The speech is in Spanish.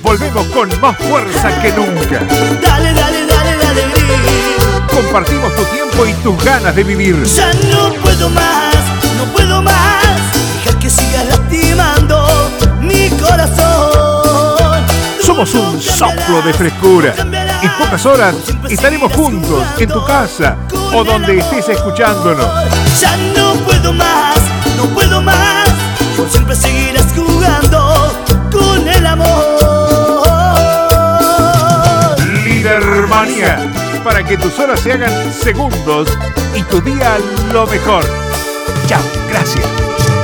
volvemos con más fuerza que nunca. Dale, dale, dale, dale, gris. Compartimos tu tiempo y tus ganas de vivir. Ya no puedo más, no puedo más. Deja que sigas lastimando mi corazón. Somos un soplo de frescura. En pocas horas estaremos juntos en tu casa o donde estés escuchándonos. Ya no puedo más, no puedo más. Por siempre seguirás jugando con el amor. Lidermanía, para que tus horas se hagan segundos y tu día lo mejor. Chao, gracias.